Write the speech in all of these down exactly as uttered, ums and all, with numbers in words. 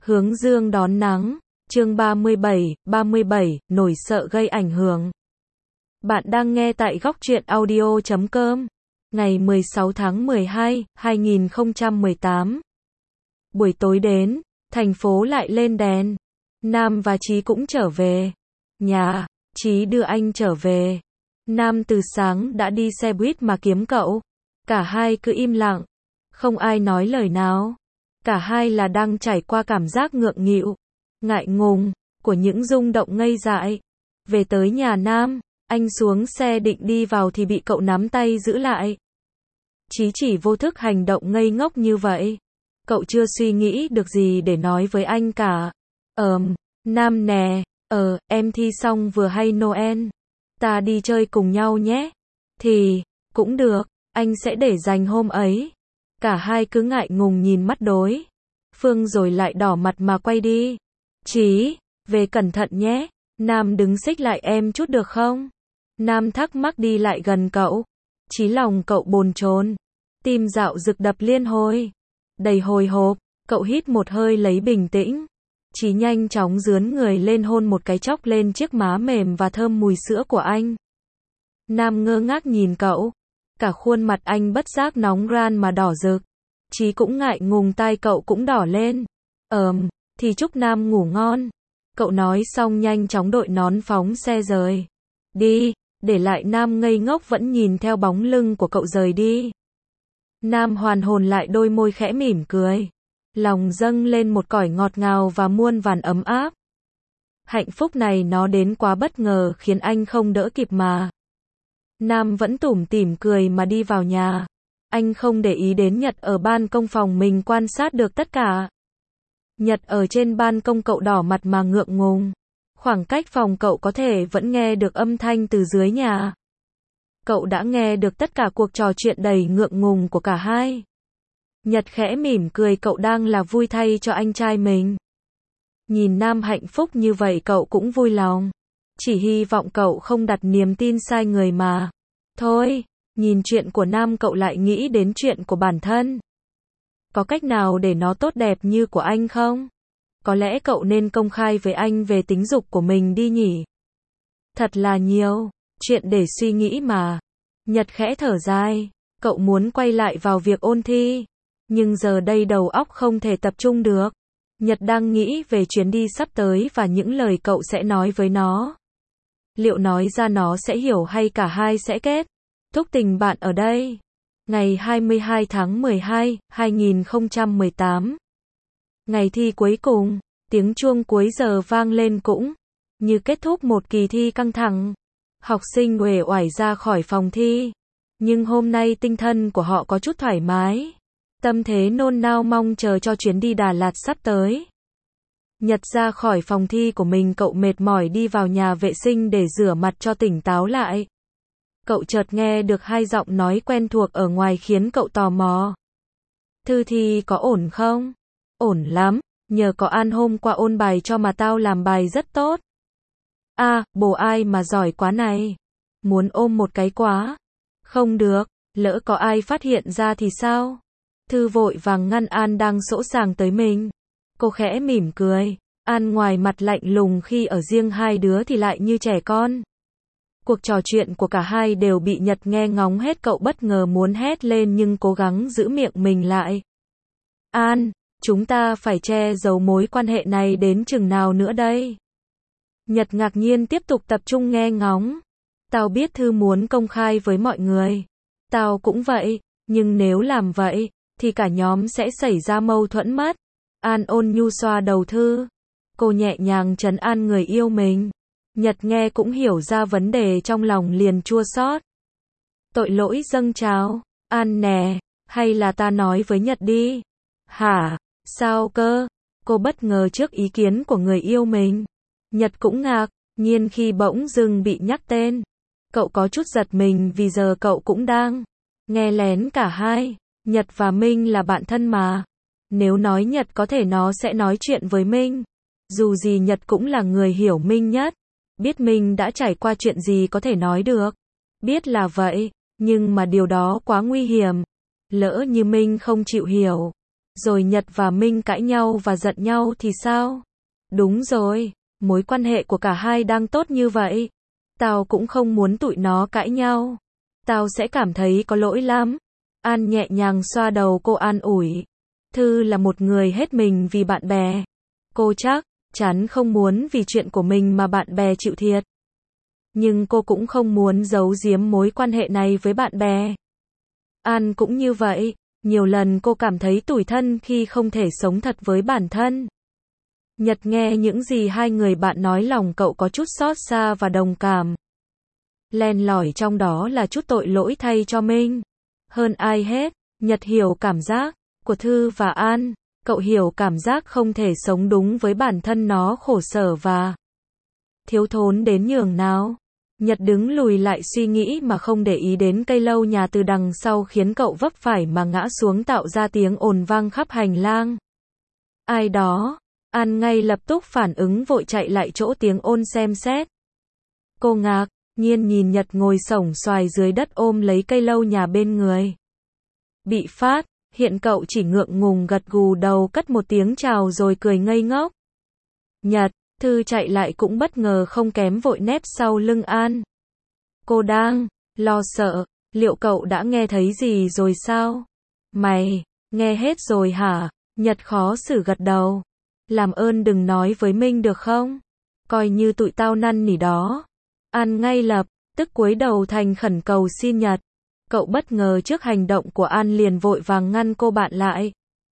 Hướng dương đón nắng, chương ba mươi bảy, ba mươi bảy, nổi sợ gây ảnh hưởng. Bạn đang nghe tại góc truyện audio chấm com, ngày mười sáu tháng mười hai, hai nghìn không trăm mười tám. Buổi tối đến, thành phố lại lên đèn. Nam và Chí cũng trở về. Nhà, Chí đưa anh trở về. Nam từ sáng đã đi xe buýt mà kiếm cậu. Cả hai cứ im lặng, không ai nói lời nào. Cả hai là đang trải qua cảm giác ngượng nghịu, ngại ngùng, của những rung động ngây dại. Về tới nhà Nam, anh xuống xe định đi vào thì bị cậu nắm tay giữ lại. Chí chỉ vô thức hành động ngây ngốc như vậy. Cậu chưa suy nghĩ được gì để nói với anh cả. Ờm, Nam nè, ờ, em thi xong vừa hay Noel. Ta đi chơi cùng nhau nhé. Thì, cũng được, anh sẽ để dành hôm ấy. Cả hai cứ ngại ngùng nhìn mắt đối phương rồi lại đỏ mặt mà quay đi. Chí, về cẩn thận nhé. Nam đứng xích lại em chút được không? Nam thắc mắc đi lại gần cậu. Chí lòng cậu bồn chồn, tim dạo dực đập liên hồi. Đầy hồi hộp, cậu hít một hơi lấy bình tĩnh. Chí nhanh chóng rướn người lên hôn một cái chốc lên chiếc má mềm và thơm mùi sữa của anh. Nam ngơ ngác nhìn cậu. Cả khuôn mặt anh bất giác nóng ran mà đỏ rực. Chí cũng ngại ngùng, tai cậu cũng đỏ lên. Ờm, thì chúc Nam ngủ ngon. Cậu nói xong nhanh chóng đội nón phóng xe rời đi, để lại Nam ngây ngốc vẫn nhìn theo bóng lưng của cậu rời đi. Nam hoàn hồn lại, đôi môi khẽ mỉm cười. Lòng dâng lên một cõi ngọt ngào và muôn vàn ấm áp. Hạnh phúc này nó đến quá bất ngờ khiến anh không đỡ kịp mà. Nam vẫn tủm tỉm cười mà đi vào nhà. Anh không để ý đến Nhật ở ban công phòng mình quan sát được tất cả. Nhật ở trên ban công, cậu đỏ mặt mà ngượng ngùng. Khoảng cách phòng cậu có thể vẫn nghe được âm thanh từ dưới nhà. Cậu đã nghe được tất cả cuộc trò chuyện đầy ngượng ngùng của cả hai. Nhật khẽ mỉm cười, cậu đang là vui thay cho anh trai mình. Nhìn Nam hạnh phúc như vậy cậu cũng vui lòng. Chỉ hy vọng cậu không đặt niềm tin sai người mà. Thôi, nhìn chuyện của Nam cậu lại nghĩ đến chuyện của bản thân. Có cách nào để nó tốt đẹp như của anh không? Có lẽ cậu nên công khai với anh về tính dục của mình đi nhỉ? Thật là nhiều chuyện để suy nghĩ mà. Nhật khẽ thở dài. Cậu muốn quay lại vào việc ôn thi. Nhưng giờ đây đầu óc không thể tập trung được. Nhật đang nghĩ về chuyến đi sắp tới và những lời cậu sẽ nói với nó. Liệu nói ra nó sẽ hiểu hay cả hai sẽ kết thúc tình bạn ở đây? Ngày hai mươi hai tháng mười hai, hai nghìn không trăm mười tám. Ngày thi cuối cùng, tiếng chuông cuối giờ vang lên cũng như kết thúc một kỳ thi căng thẳng. Học sinh uể oải ra khỏi phòng thi. Nhưng hôm nay tinh thần của họ có chút thoải mái. Tâm thế nôn nao mong chờ cho chuyến đi Đà Lạt sắp tới. Nhật ra khỏi phòng thi của mình, cậu mệt mỏi đi vào nhà vệ sinh để rửa mặt cho tỉnh táo lại. Cậu chợt nghe được hai giọng nói quen thuộc ở ngoài khiến cậu tò mò. Thư thi có ổn không? Ổn lắm, nhờ có An hôm qua ôn bài cho mà tao làm bài rất tốt. À, bồ ai mà giỏi quá này. Muốn ôm một cái quá. Không được, lỡ có ai phát hiện ra thì sao? Thư vội vàng ngăn An đang sỗ sàng tới mình. Cô khẽ mỉm cười. An ngoài mặt lạnh lùng khi ở riêng hai đứa thì lại như trẻ con. Cuộc trò chuyện của cả hai đều bị Nhật nghe ngóng hết, cậu bất ngờ muốn hét lên nhưng cố gắng giữ miệng mình lại. An, chúng ta phải che giấu mối quan hệ này đến chừng nào nữa đây? Nhật ngạc nhiên tiếp tục tập trung nghe ngóng. Tao biết Thư muốn công khai với mọi người. Tao cũng vậy, nhưng nếu làm vậy, thì cả nhóm sẽ xảy ra mâu thuẫn mất. An ôn nhu xoa đầu Thư. Cô nhẹ nhàng trấn an người yêu mình. Nhật nghe cũng hiểu ra vấn đề, trong lòng liền chua xót. Tội lỗi dâng trào. An nè, hay là ta nói với Nhật đi? Hả? Sao cơ? Cô bất ngờ trước ý kiến của người yêu mình. Nhật cũng ngạc nhiên khi bỗng dưng bị nhắc tên. Cậu có chút giật mình vì giờ cậu cũng đang nghe lén cả hai. Nhật và Minh là bạn thân mà. Nếu nói Nhật có thể nó sẽ nói chuyện với Minh. Dù gì Nhật cũng là người hiểu Minh nhất. Biết Minh đã trải qua chuyện gì có thể nói được. Biết là vậy, nhưng mà điều đó quá nguy hiểm. Lỡ như Minh không chịu hiểu, Rồi Nhật và Minh cãi nhau và giận nhau thì sao? Đúng rồi, mối quan hệ của cả hai đang tốt như vậy. Tao cũng không muốn tụi nó cãi nhau. Tao sẽ cảm thấy có lỗi lắm. An nhẹ nhàng xoa đầu cô an ủi. Thư là một người hết mình vì bạn bè. Cô chắc chắn không muốn vì chuyện của mình mà bạn bè chịu thiệt. Nhưng cô cũng không muốn giấu giếm mối quan hệ này với bạn bè. An cũng như vậy. Nhiều lần cô cảm thấy tủi thân khi không thể sống thật với bản thân. Nhật nghe những gì hai người bạn nói, lòng cậu có chút xót xa và đồng cảm. Len lỏi trong đó là chút tội lỗi thay cho Minh. Hơn ai hết, Nhật hiểu cảm giác của Thư và An. Cậu hiểu cảm giác không thể sống đúng với bản thân, nó khổ sở và thiếu thốn đến nhường nào. Nhật đứng lùi lại suy nghĩ mà không để ý đến cây lâu nhà từ đằng sau khiến cậu vấp phải mà ngã xuống, tạo ra tiếng ồn vang khắp hành lang. Ai đó? An ngay lập tức phản ứng, vội chạy lại chỗ tiếng ồn xem xét. Cô ngạc nhiên nhìn Nhật ngồi xổm xoài dưới đất ôm lấy cây lâu nhà bên người. Bị phát hiện, cậu chỉ ngượng ngùng gật gù đầu, cất một tiếng chào rồi cười ngây ngốc. Nhật, Thư chạy lại cũng bất ngờ không kém, vội nép sau lưng An. Cô đang lo sợ, liệu cậu đã nghe thấy gì rồi sao? Mày, nghe hết rồi hả? Nhật khó xử gật đầu. Làm ơn đừng nói với Minh được không? Coi như tụi tao năn nỉ đó. An ngay lập tức cúi đầu thành khẩn cầu xin Nhật. Cậu bất ngờ trước hành động của An liền vội vàng ngăn cô bạn lại.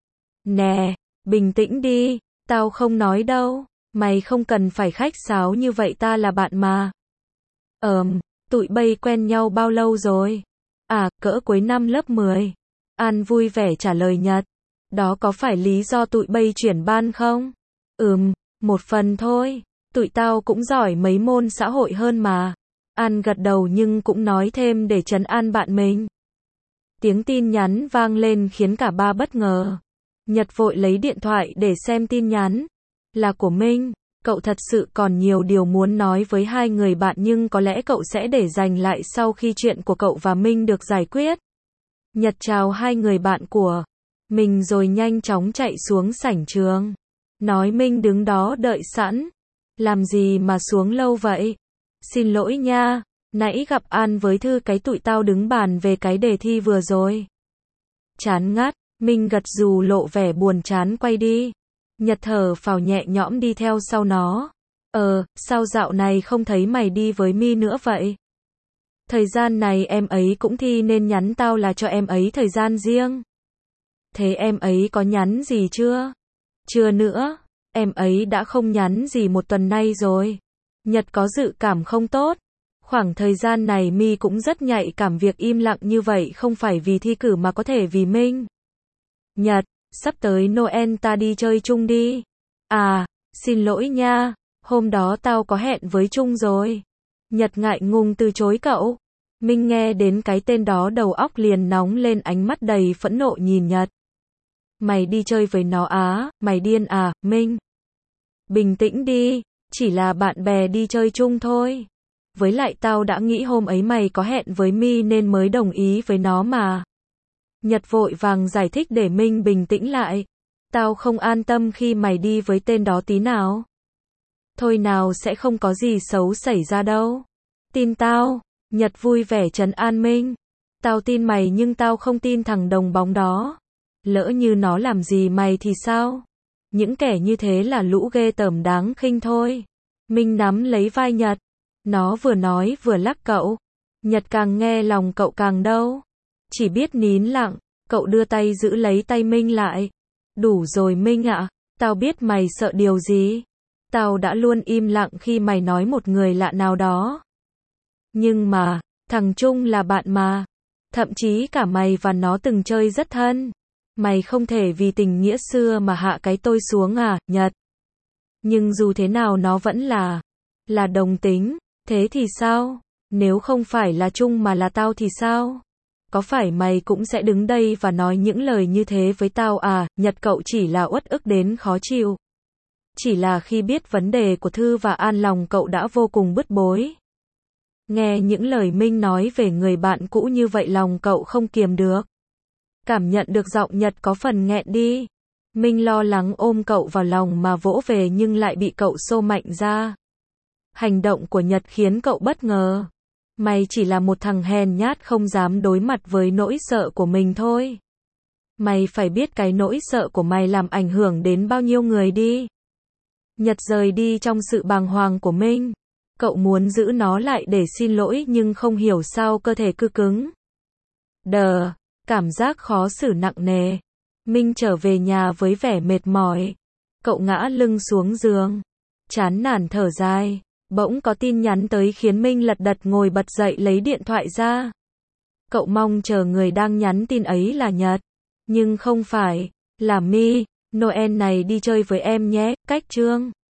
Nè, bình tĩnh đi, tao không nói đâu. Mày không cần phải khách sáo như vậy, ta là bạn mà. Ờm, tụi bay quen nhau bao lâu rồi? À, cỡ cuối năm lớp mười. An vui vẻ trả lời Nhật. Đó có phải lý do tụi bay chuyển ban không? Ừm, một phần thôi. Tụi tao cũng giỏi mấy môn xã hội hơn mà. An gật đầu nhưng cũng nói thêm để trấn an bạn mình. Tiếng tin nhắn vang lên khiến cả ba bất ngờ. Nhật vội lấy điện thoại để xem tin nhắn. Là của Minh. Cậu thật sự còn nhiều điều muốn nói với hai người bạn, nhưng có lẽ cậu sẽ để dành lại sau khi chuyện của cậu và Minh được giải quyết. Nhật chào hai người bạn của mình rồi nhanh chóng chạy xuống sảnh trường. Nói Minh đứng đó đợi sẵn. Làm gì mà xuống lâu vậy? Xin lỗi nha, nãy gặp An với Thư cái tụi tao đứng bàn về cái đề thi vừa rồi. Chán ngắt, Minh gật gù lộ vẻ buồn chán quay đi. Nhật thở phào nhẹ nhõm đi theo sau nó. Ờ, sao dạo này không thấy mày đi với Mi nữa vậy? Thời gian này em ấy cũng thi nên nhắn tao là cho em ấy thời gian riêng. Thế em ấy có nhắn gì chưa? Chưa nữa, em ấy đã không nhắn gì một tuần nay rồi. Nhật có dự cảm không tốt. Khoảng thời gian này Mi cũng rất nhạy cảm, việc im lặng như vậy không phải vì thi cử mà có thể vì Minh. Nhật, sắp tới Noel ta đi chơi chung đi. À, xin lỗi nha, hôm đó tao có hẹn với Trung rồi. Nhật ngại ngùng từ chối cậu. Minh nghe đến cái tên đó đầu óc liền nóng lên, ánh mắt đầy phẫn nộ nhìn Nhật. Mày đi chơi với nó á, mày điên à, Minh? Bình tĩnh đi, chỉ là bạn bè đi chơi chung thôi. Với lại tao đã nghĩ hôm ấy mày có hẹn với Mi nên mới đồng ý với nó mà. Nhật vội vàng giải thích để Minh bình tĩnh lại. Tao không an tâm khi mày đi với tên đó tí nào. Thôi nào, sẽ không có gì xấu xảy ra đâu. Tin tao. Nhật vui vẻ trấn an Minh. Tao tin mày nhưng tao không tin thằng đồng bóng đó. Lỡ như nó làm gì mày thì sao? Những kẻ như thế là lũ ghê tởm đáng khinh thôi. Minh nắm lấy vai Nhật. Nó vừa nói vừa lắc cậu. Nhật càng nghe lòng cậu càng đau. Chỉ biết nín lặng. Cậu đưa tay giữ lấy tay Minh lại. Đủ rồi Minh ạ. Tao biết mày sợ điều gì. Tao đã luôn im lặng khi mày nói một người lạ nào đó. Nhưng mà, thằng Trung là bạn mà. Thậm chí cả mày và nó từng chơi rất thân. Mày không thể vì tình nghĩa xưa mà hạ cái tôi xuống à, Nhật. Nhưng dù thế nào nó vẫn là, là đồng tính. Thế thì sao? Nếu không phải là Trung mà là tao thì sao? Có phải mày cũng sẽ đứng đây và nói những lời như thế với tao à? Nhật cậu chỉ là uất ức đến khó chịu. Chỉ là khi biết vấn đề của Thư và An, lòng cậu đã vô cùng bứt bối. Nghe những lời Minh nói về người bạn cũ như vậy, lòng cậu không kiềm được. Cảm nhận được giọng Nhật có phần nghẹn đi. Minh lo lắng ôm cậu vào lòng mà vỗ về nhưng lại bị cậu xô mạnh ra. Hành động của Nhật khiến cậu bất ngờ. Mày chỉ là một thằng hèn nhát không dám đối mặt với nỗi sợ của mình thôi. Mày phải biết cái nỗi sợ của mày làm ảnh hưởng đến bao nhiêu người đi. Nhật rời đi trong sự bàng hoàng của Minh. Cậu muốn giữ nó lại để xin lỗi nhưng không hiểu sao cơ thể cứ cứng. Đờ, cảm giác khó xử nặng nề. Minh trở về nhà với vẻ mệt mỏi. Cậu ngã lưng xuống giường. Chán nản thở dài. Bỗng có tin nhắn tới khiến Minh lật đật ngồi bật dậy lấy điện thoại ra. Cậu mong chờ người đang nhắn tin ấy là Nhật. Nhưng không phải, là My. Noel này đi chơi với em nhé, cách Trương.